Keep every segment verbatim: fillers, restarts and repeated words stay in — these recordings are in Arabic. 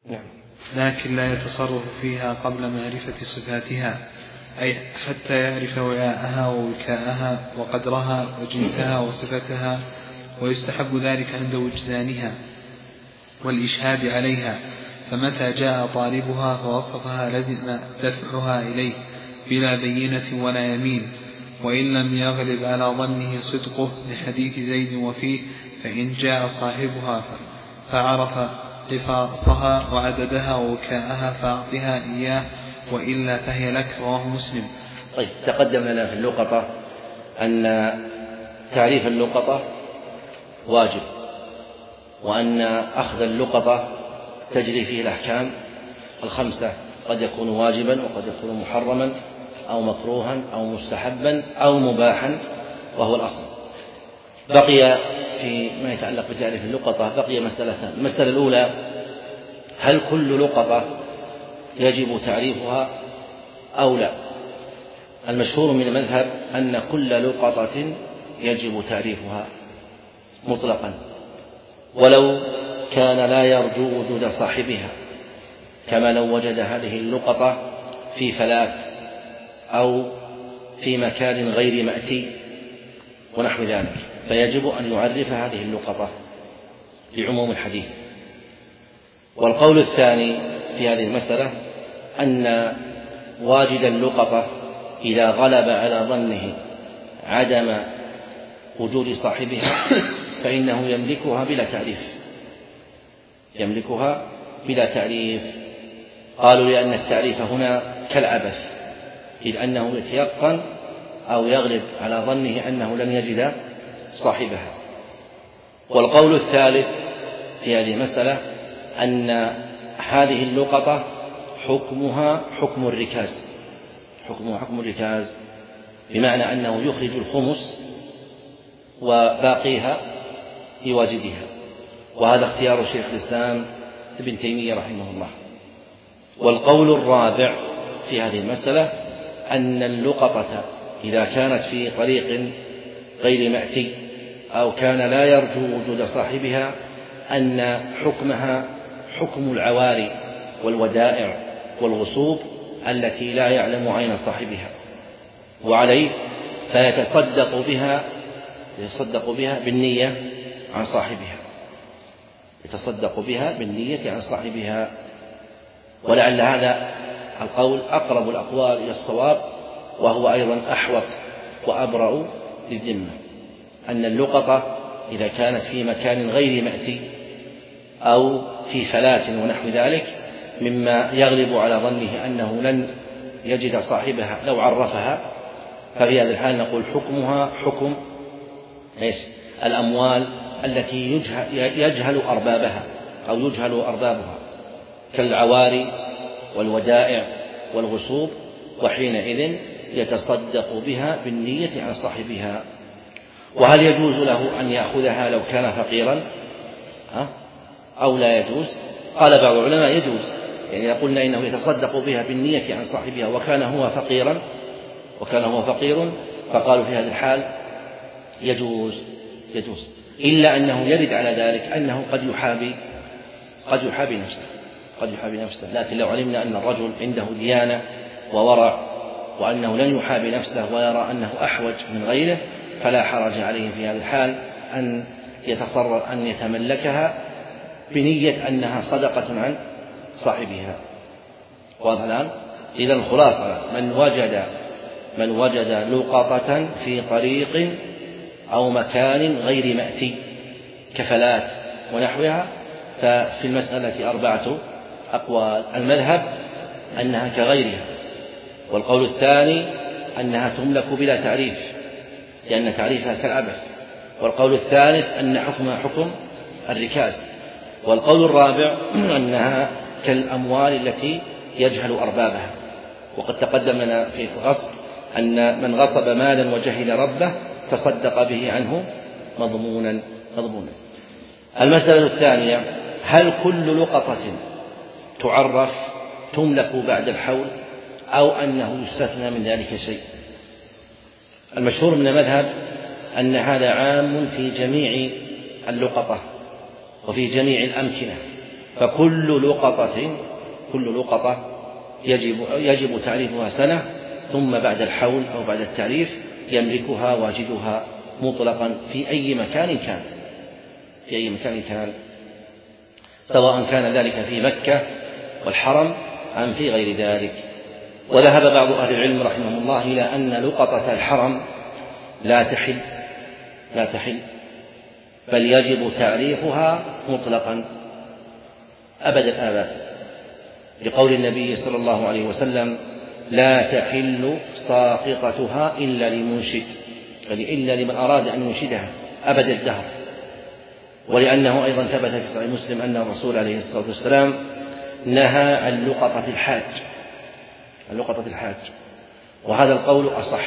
لكن لا يتصرف فيها قبل معرفة صفاتها، أي حتى يعرف وعاءها ووكاءها وقدرها وجنسها وصفتها، ويستحب ذلك عند وجدانها والإشهاد عليها. فمتى جاء طالبها فوصفها لزم دفعها إليه بلا بينة ولا يمين، وإن لم يغلب على ظنه صدقه لحديث زيد وفيه، فإن جاء صاحبها فعرف قفاصها وعددها ووكاءها فأعطها إياه، وإلا فهي لك. رواه مسلم. طيب، تقدم لنا في اللقطة أن تعريف اللقطة واجب، وأن أخذ اللقطة تجري فيه الأحكام الخمسة، قد يكون واجبا وقد يكون محرما أو مكروها أو مستحبا أو مباحا، وهو الأصل. بقي في ما يتعلق بتعريف اللقطة بقي مسألتان. المسألة الأولى: هل كل لقطة يجب تعريفها أو لا؟ المشهور من المذهب أن كل لقطة يجب تعريفها مطلقا، ولو كان لا يرجو وجود صاحبها، كما لو وجد هذه اللقطة في فلات أو في مكان غير مأتي ونحو ذلك، فيجب أن يعرف هذه اللقطة لعموم الحديث. والقول الثاني في هذه المسألة أن واجد اللقطة إذا غلب على ظنه عدم وجود صاحبها فإنه يملكها بلا تعريف، يملكها بلا تعريف. قالوا لأن التعريف هنا كالعبث، إذ أنه يتيقن أو يغلب على ظنه أنه لن يجد صاحبها. والقول الثالث في هذه المسألة أن هذه اللقطة حكمها حكم الركاز، حكمها حكم الركاز، بمعنى أنه يخرج الخمس وباقيها لواجدها، وهذا اختيار شيخ الإسلام ابن تيمية رحمه الله. والقول الرابع في هذه المسألة أن اللقطة إذا كانت في طريق غير مأتي أو كان لا يرجو وجود صاحبها أن حكمها حكم العواري والودائع والغصوب التي لا يعلم عين صاحبها، وعليه فيتصدق بها يتصدق بها بالنية عن صاحبها، يتصدق بها بالنية عن صاحبها. ولعل هذا القول أقرب الأقوال إلى الصواب، وهو أيضا أحوط وأبرأ للذمة، أن اللقطة إذا كانت في مكان غير مأتي أو في فلات ونحو ذلك مما يغلب على ظنه أنه لن يجد صاحبها لو عرفها، ففي هذا الحال نقول حكمها حكم إيش؟ الأموال التي يجهل أربابها أو يجهل أربابها كالعواري والودائع والغصوب، وحينئذ يتصدق بها بالنية عن صاحبها. وهل يجوز له أن يأخذها لو كان فقيرا أو لا يجوز؟ قال بعض العلماء يجوز، يعني قلنا إنه يتصدق بها بالنية عن صاحبها وكان هو فقيرا وكان هو فقير فقالوا في هذا الحال يجوز يجوز إلا أنه يرد على ذلك أنه قد يحابي قد يحابي نفسه قد يحابي نفسه لكن لو علمنا أن الرجل عنده ديانة وورع وأنه لن يحابي نفسه ويرى أنه أحوج من غيره فلا حرج عليه في هذا الحال أن يتصرف أن يتملكها بنية أنها صدقة عن صاحبها. واضح الآن؟ إذا الخلاصة من وجد من وجد لقطة في طريق أو مكان غير مأتي كفلات ونحوها ففي المسألة أربعة أقوال. المذهب أنها كغيرها، والقول الثاني أنها تملك بلا تعريف لأن تعريفها كالعبث، والقول الثالث أن حكمها حكم الركاز، والقول الرابع أنها كالأموال التي يجهل أربابها. وقد تقدم لنا في الغصب أن من غصب مالا وجهل ربه تصدق به عنه مضمونا مضمونا. المسألة الثانية: هل كل لقطة تعرف تملك بعد الحول أو أنه يستثنى من ذلك شيء؟ المشهور من المذهب أن هذا عام في جميع اللقطة وفي جميع الأمكنة، فكل لقطة كل لقطة يجب يجب تعريفها سنة، ثم بعد الحول أو بعد التعريف يملكها واجدها مطلقا في أي مكان كان في أي مكان كان سواء كان ذلك في مكة والحرم أم في غير ذلك. وذهب بعض أهل العلم رحمهم الله إلى أن لقطة الحرم لا تحل لا تحل بل يجب تعريفها مطلقا أبد الآباد، لقول النبي صلى الله عليه وسلم: لا تحل ساقطتها إلا لمنشد، يعني إلا لمن أراد أن ينشدها أبد الدهر. ولأنه أيضا ثبت في صحيح مسلم أن الرسول عليه الصلاة والسلام نهى عن لقطة الحاج عن لقطة الحاج وهذا القول أصح،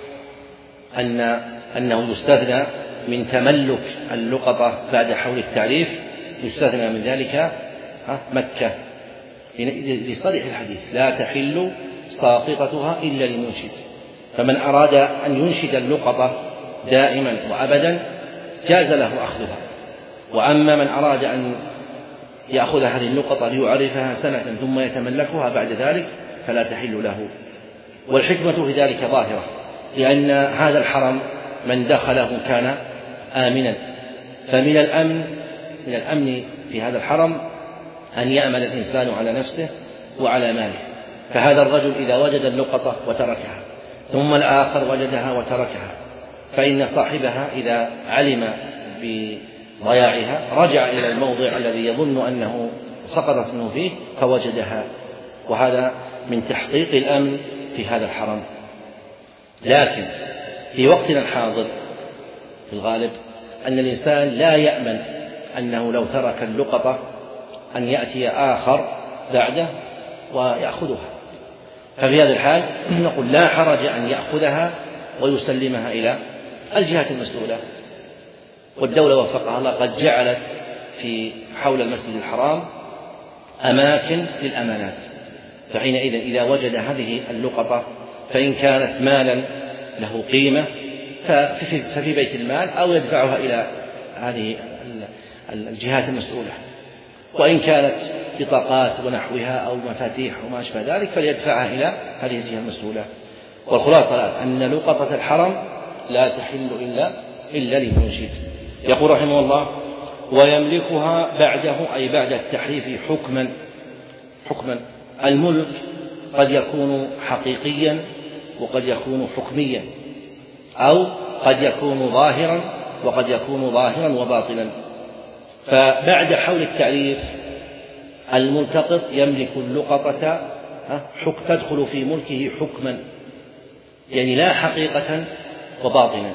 أن أنه يستثنى من تملك اللقطة بعد حول التعريف، يستثنى من ذلك مكة لصريح الحديث: لا تحل ساقطتها إلا لمنشد. فمن أراد أن ينشد اللقطة دائما وأبدا جاز له أخذها، وأما من أراد أن يأخذ هذه اللقطة ليعرفها سنة ثم يتملكها بعد ذلك فلا تحل له. والحكمة في ذلك ظاهرة، لأن هذا الحرم من دخله كان آمنا، فمن الأمن من الأمن في هذا الحرم أن يأمن الإنسان على نفسه وعلى ماله. فهذا الرجل إذا وجد اللقطة وتركها ثم الآخر وجدها وتركها، فإن صاحبها إذا علم بضياعها رجع إلى الموضع الذي يظن أنه سقطت منه فيه فوجدها، وهذا من تحقيق الأمن في هذا الحرم. لكن في وقتنا الحاضر في الغالب أن الإنسان لا يأمن أنه لو ترك اللقطة أن يأتي آخر بعده ويأخذها، ففي هذا الحال نقول لا حرج أن يأخذها ويسلمها إلى الجهات المسؤولة. والدولة وفقها الله قد جعلت في حول المسجد الحرام أماكن للأمانات، فحينئذ إذا وجد هذه اللقطة فإن كانت مالا له قيمة ففي بيت المال أو يدفعها إلى هذه الجهات المسؤولة، وإن كانت بطاقات ونحوها أو مفاتيح وما أشبه ذلك فليدفعها إلى هذه الجهة المسؤولة. والخلاصة أن لقطة الحرم لا تحل إلا إلا لمنشد. يقول رحمه الله: ويملكها بعده أي بعد التحريف حكما حكما الملك قد يكون حقيقيا وقد يكون حكميا، أو قد يكون ظاهرا وقد يكون ظاهرا وباطلا. فبعد حول التعريف الملتقط يملك اللقطة تدخل في ملكه حكما، يعني لا حقيقة وباطنا،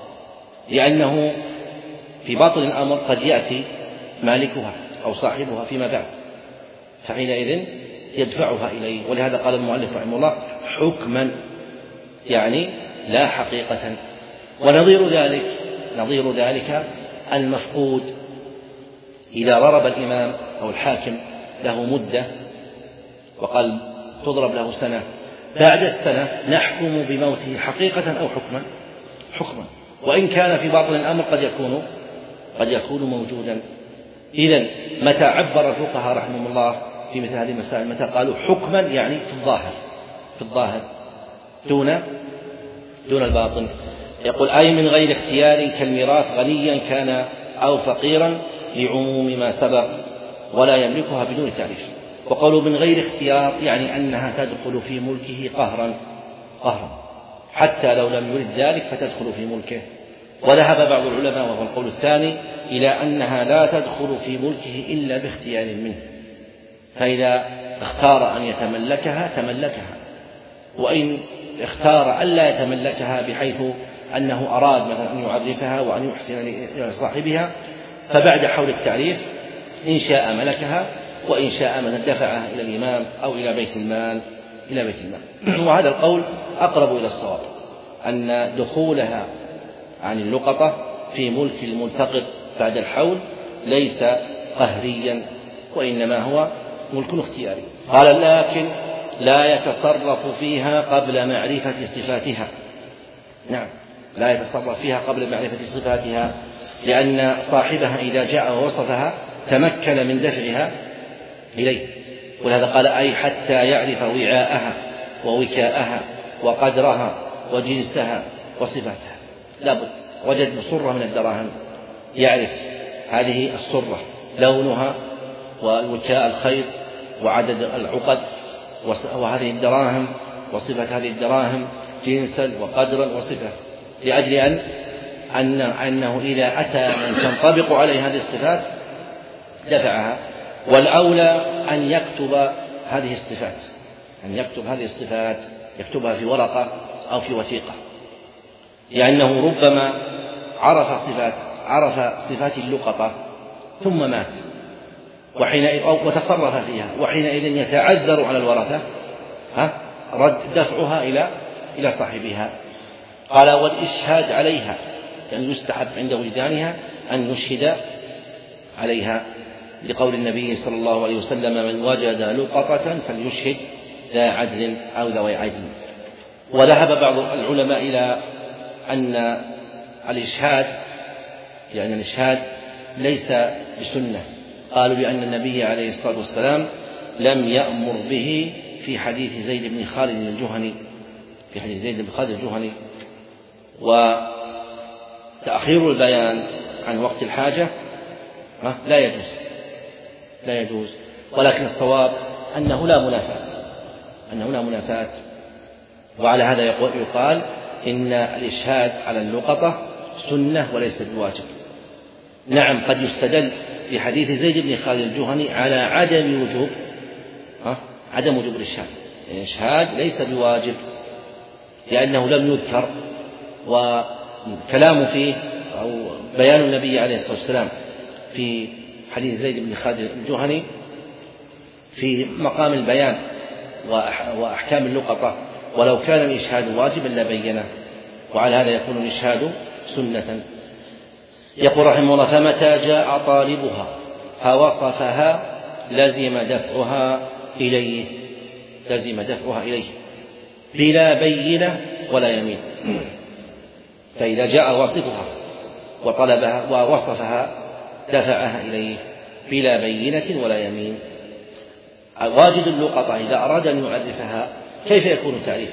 لأنه في باطن الأمر قد يأتي مالكها أو صاحبها فيما بعد، فحينئذ يدفعها إليه. ولهذا قال المؤلف رحمه الله: حكما، يعني لا حقيقة. ونظير ذلك نظير ذلك المفقود إذا ضرب الإمام أو الحاكم له مدة وقال تضرب له سنة، بعد السنة نحكم بموته حقيقة أو حكما حكما وإن كان في باطن الأمر قد يكون قد يكون موجودا. إذن متى عبر الفقهاء رحمهم الله في مثل هذه المسائل متى قالوا حكما يعني في الظاهر في الظاهر دون دون الباطن. يقول: أي من غير اختيار كالميراث غنيا كان أو فقيرا لعموم ما سبق ولا يملكها بدون تعريف. وقالوا من غير اختيار يعني أنها تدخل في ملكه قهرا قهرا حتى لو لم يرد ذلك فتدخل في ملكه. وذهب بعض العلماء وهو القول الثاني إلى أنها لا تدخل في ملكه إلا باختيار منه، فإذا اختار أن يتملكها تملكها، وإن اختار ألا يتملكها بحيث أنه أراد مثلا أن يعرفها وأن يحسن إلى صاحبها فبعد حول التعريف إن شاء ملكها وإن شاء من دفعها إلى الإمام أو إلى بيت المال إلى بيت المال. وهذا القول أقرب إلى الصواب، أن دخولها عن اللقطة في ملك الملتقط بعد الحول ليس قهريا وإنما هو ملك اختياري. قال: لكن لا يتصرف فيها قبل معرفة صفاتها. نعم، لا يتصرف فيها قبل معرفة صفاتها، لأن صاحبها إذا جاء ووصفها تمكن من دفعها إليه. ولهذا قال أي حتى يعرف وعاءها ووكاءها وقدرها وجنسها وصفاتها. لابد وجد صرة من الدراهم يعرف هذه الصرة لونها والوكاء الخيط وعدد العقد وهذه الدراهم وصفة هذه الدراهم جنسا وقدرا وصفة، لأجل أن أن أنه إذا أتى من تنطبق عليه هذه الصفات دفعها. والأولى أن يكتب هذه الصفات، أن يكتب هذه الصفات يكتبها في ورقة أو في وثيقة، لأنه ربما عرف صفات عرف صفات اللقطة ثم مات وحينئذ وتصرف فيها، وحينئذ يتعذر على الورثة ها رد دفعها إلى إلى صاحبها. قال والإشهاد عليها، يعني يستحب عند وجدانها أن يشهد عليها، لقول النبي صلى الله عليه وسلم من وجد لقطة فليشهد ذا عدل أو ذوي عدل. وذهب بعض العلماء إلى أن الإشهاد يعني الإشهاد ليس بسنة، قالوا لأن النبي عليه الصلاة والسلام لم يأمر به في حديث زيد بن خالد الجهني في حديث زيد بن خالد الجهني. وتأخير البيان عن وقت الحاجة لا يجوز لا يجوز ولكن الصواب أنه لا منافاة أنه لا منافاة وعلى هذا يقال إن الإشهاد على اللقطة سنة وليس بواجب. نعم قد يستدل في حديث زيد بن خالد الجهني على عدم وجوب ها؟ عدم وجوب الإشهاد، الإشهاد ليس بواجب لأنه لم يذكر، وكلام فيه أو بيان النبي عليه الصلاة والسلام في حديث زيد بن خالد الجهني في مقام البيان وأحكام اللقطة، ولو كان الإشهاد واجبا لبينه، وعلى هذا يكون الإشهاد سنة. يقول رحمه الله فمتى جاء طالبها فوصفها لزم دفعها إليه لزم دفعها إليه بلا بينة ولا يمين. فإذا جاء واصفها وطلبها ووصفها دفعها إليه بلا بينة ولا يمين. واجد اللقطة إذا أراد أن يعرفها كيف يكون التعريف؟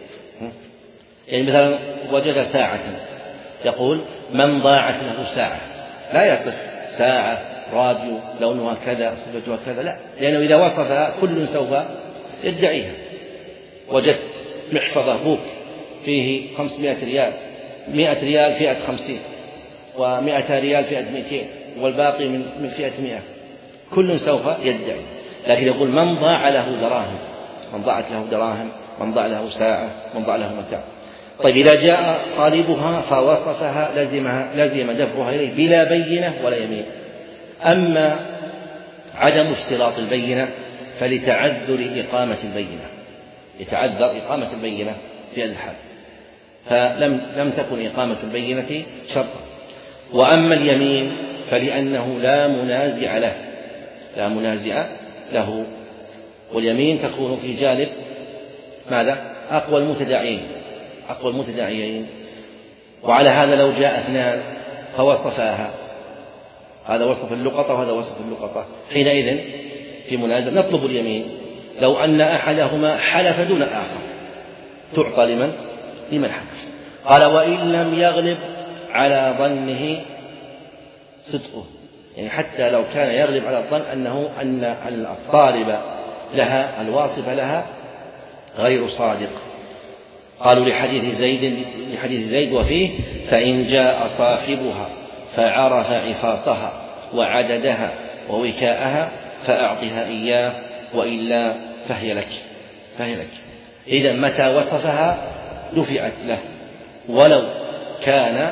يعني مثلا وجد ساعة يقول من ضاعت له ساعة، لا يصف ساعة راديو لونها كذا صفتها كذا، لا، لأنه إذا وصفها كل سوف يدعيها. وجدت محفظة بوك فيه خمسمائة ريال، مائة ريال فئة خمسين ومائة ريال فئة مئتين والباقي من من فئة مئة، كل سوف يدعي. لكن يقول من ضاع له دراهم، من ضاعت له دراهم، من ضاع له ساعة، من ضاع له متاع. طيب إذا جاء طالبها فوصفها لزمها لزم دفعها إليه بلا بينة ولا يمين. أما عدم اشتراط البينة فلتعذر إقامة البينة، يتعذر إقامة البينة في هذا الحال، فلم لم تكن إقامة البينة شرطا. وأما اليمين فلأنه لا منازع له لا منازع له واليمين تكون في جانب ماذا؟ أقوى المتداعيين أقوى المتداعيين. وعلى هذا لو جاء اثنان فوصفاها، هذا وصف اللقطة وهذا وصف اللقطة، حينئذ في منازع نطلب اليمين. لو أن أحدهما حلف دون الآخر تعطى لمن؟ لمن حلف. قال وإن لم يغلب على ظنه صدقه، يعني حتى لو كان يغلب على الظن أنه أن الطالب لها الواصف لها غير صادق. قالوا لحديث زيد لحديث زيد وفيه فإن جاء صاحبها فعرف عفاصها وعددها ووكاءها فأعطها إياه وإلا فهي لك فهي لك. إذا متى وصفها دفعت له، ولو كان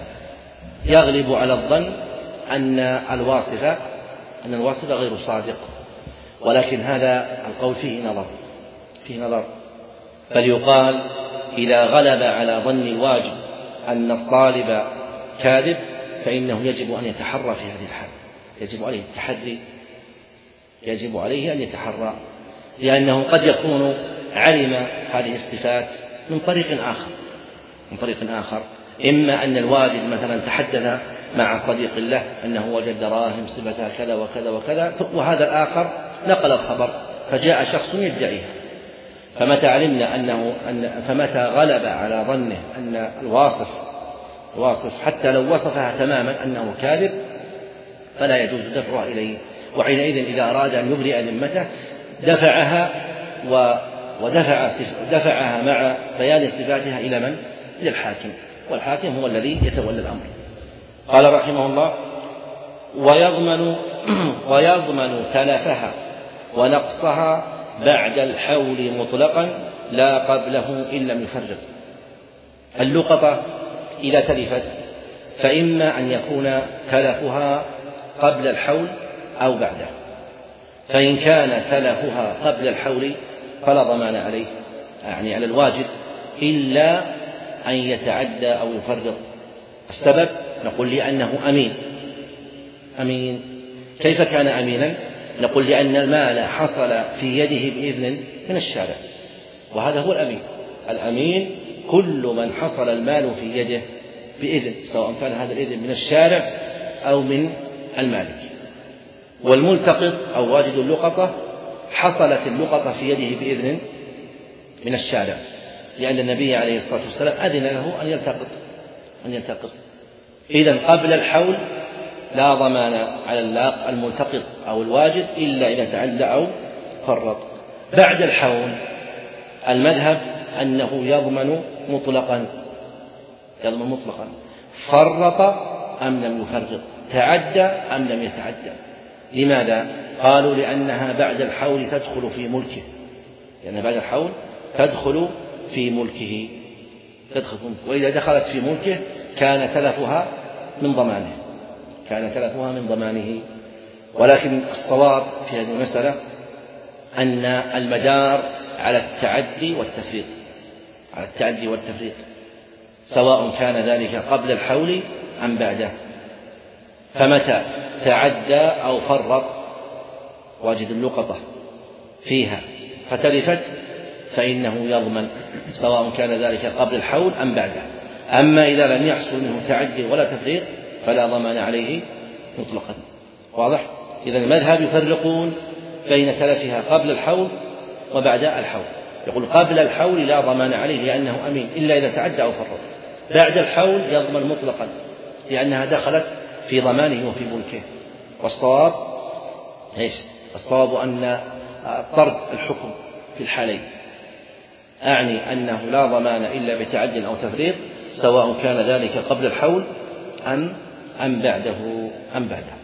يغلب على الظن أن الواصف أن الواصف غير صادق، ولكن هذا القول فيه نظر فيه نظر بل يقال إذا غلب على ظن الواجب أن الطالب كاذب فإنه يجب أن يتحرى في هذه الحال، يجب عليه التحري يجب عليه أن يتحرى، لأنه قد يكون علم هذه الصفات من طريق آخر من طريق آخر إما أن الواجد مثلا تحدث مع صديق له أنه وجد دراهم صفتها كذا وكذا وكذا، وهذا الآخر نقل الخبر فجاء شخص يدعيها، فمتى علمنا أنه أن فمتى غلب على ظنه أن الواصف الواصف حتى لو وصفها تماما أنه كاذب فلا يجوز دفعها إليه، وحينئذ إذا أراد أن يبرئ ذمته دفعها ودفع دفعها مع بيان صفاتها إلى من؟ إلى الحاكم، والحاكم هو الذي يتولى الأمر. قال رحمه الله: ويضمن ويضمن تلفها ونقصها بعد الحول مطلقا لا قبله إن لم يفرق. اللقطة إذا تلفت فإما أن يكون تلفها قبل الحول أو بعده، فإن كان تلفها قبل الحول فلا ضمان عليه، يعني على الواجد، إلا أن يتعدى أو يفرط. السبب نقول لأنه أمين. أمين كيف كان أمينا؟ نقول لأن المال حصل في يده بإذن من الشارع، وهذا هو الأمين. الأمين كل من حصل المال في يده بإذن، سواء كان هذا الإذن من الشارع أو من المالك. والملتقط أو واجد اللقطة حصلت اللقطة في يده بإذن من الشارع، لأن النبي عليه الصلاة والسلام أذن له أن يلتقط أن يلتقط إذن قبل الحول لا ضمان على الملتقط أو الواجد إلا إذا تعدى أو فرط. بعد الحول المذهب أنه يضمن مطلقا يضمن مطلقا فرط أم لم يفرط، تعدى أم لم يتعدى. لماذا؟ قالوا لأنها بعد الحول تدخل في ملكه، لأنها بعد الحول تدخل في ملكه تدخل في ملكه وإذا دخلت في ملكه كان تلفها من ضمانه كان تلفها من ضمانه. ولكن الصواب في هذه المسألة أن المدار على التعدي والتفريط على التعدي والتفريط سواء كان ذلك قبل الحول أم بعده. فمتى تعدى أو فرط واجد اللقطة فيها فتلفت فإنه يضمن سواء كان ذلك قبل الحول أم بعده. أما إذا لم يحصل منه تعدي ولا تفريط فلا ضمان عليه مطلقا. واضح؟ إذا المذهب يفرقون بين تلفها قبل الحول وبعد الحول. يقول قبل الحول لا ضمان عليه لأنه أمين إلا إذا تعدى أو فرط، بعد الحول يضمن مطلقا لأنها دخلت في ضمانه وفي ملكه. والصواب ايش؟ الصواب أن طرد الحكم في الحالين، أعني أنه لا ضمان إلا بتعد أو تفريط سواء كان ذلك قبل الحول أم أم بعده أم بعده